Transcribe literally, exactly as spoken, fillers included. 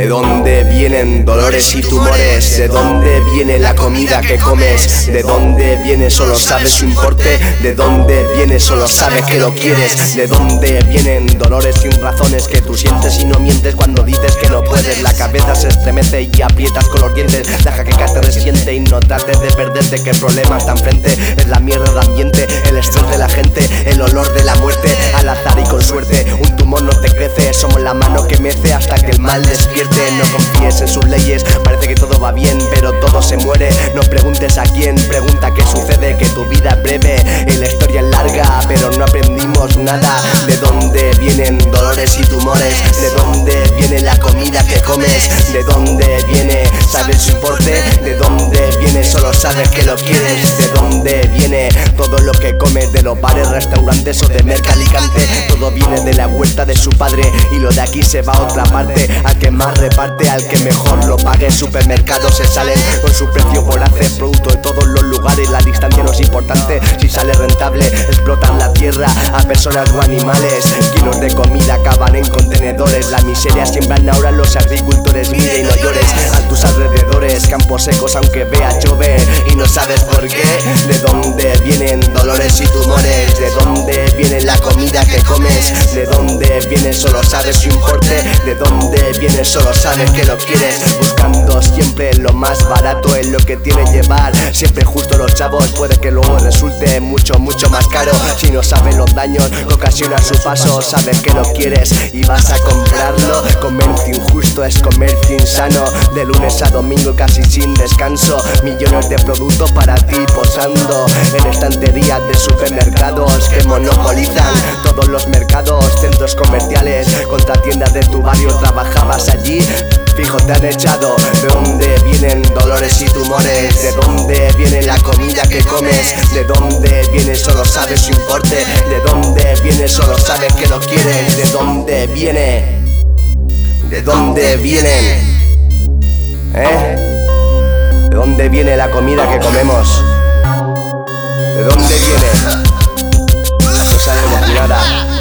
¿De dónde vienen dolores y tumores? ¿De dónde viene la comida que comes? ¿De dónde viene? Solo sabes su importe. ¿De dónde viene? Solo sabes que lo quieres. ¿De dónde vienen dolores sin razones que tú sientes y no mientes cuando dices que no puedes? La cabeza se estremece y aprietas con los dientes. La jaqueca te resiente y no trates de perderte, que el problema está enfrente. Es la mierda de ambiente, el estrés de la gente, el olor de la muerte. Al azar y con suerte, un tumor no te crece. Somos la mano que mece hasta que el mal despierte. No confíes en sus leyes, parece que todo va bien, pero todo se muere. No preguntes a quién, pregunta qué sucede, que tu vida es breve y la historia es larga, pero no aprendimos nada. ¿De dónde vienen dolores y tumores? ¿De dónde viene la comida que comes? ¿De dónde viene? ¿Sabes su importe? ¿De dónde viene? Solo sabes que lo quieres. ¿De dónde viene todo lo que comes? De los bares, restaurantes o de Mercalicante. Todo viene de la huerta de su padre y lo de aquí se va a otra parte. Al que más reparte, al que mejor lo pague. Supermercados se salen con su precio por hacer producto de todos los lugares. La distancia no es importante, si sale rentable. Explotan la tierra a personas o animales. Kilos de comida acaban en contenedores. La miseria siembran ahora los agricultores. Mire y no llores a tus alrededores. Campos secos aunque veas llover y no sabes por qué. ¿De dónde vienen dolores y tumores? ¿De dónde viene la comida que comes? ¿De dónde viene? Solo sabes su importe. ¿De dónde viene? Solo sabes que lo quieres. Buscando siempre lo más barato, es lo que tiene llevar siempre justo los chavos. Puede que luego resulte mucho, mucho más caro. Si no sabes los daños que ocasiona su paso, sabes que lo quieres y vas a comprarlo. Comercio injusto es comercio insano. De lunes a domingo casi sin descanso. Millones de productos para ti posando en estanterías de supermercados que monopolizan todos los mercados, centros comerciales, contra tiendas de tu barrio. Trabajabas allí, fijo te han echado. ¿De dónde vienen dolores y tumores? ¿De dónde viene la comida que comes? ¿De dónde viene? Solo sabes su importe. ¿De dónde viene? Solo sabes que lo quieres. ¿De dónde viene? ¿De dónde vienen? ¿Eh? ¿De dónde viene la comida que comemos? ¿De dónde viene? No sabemos nada.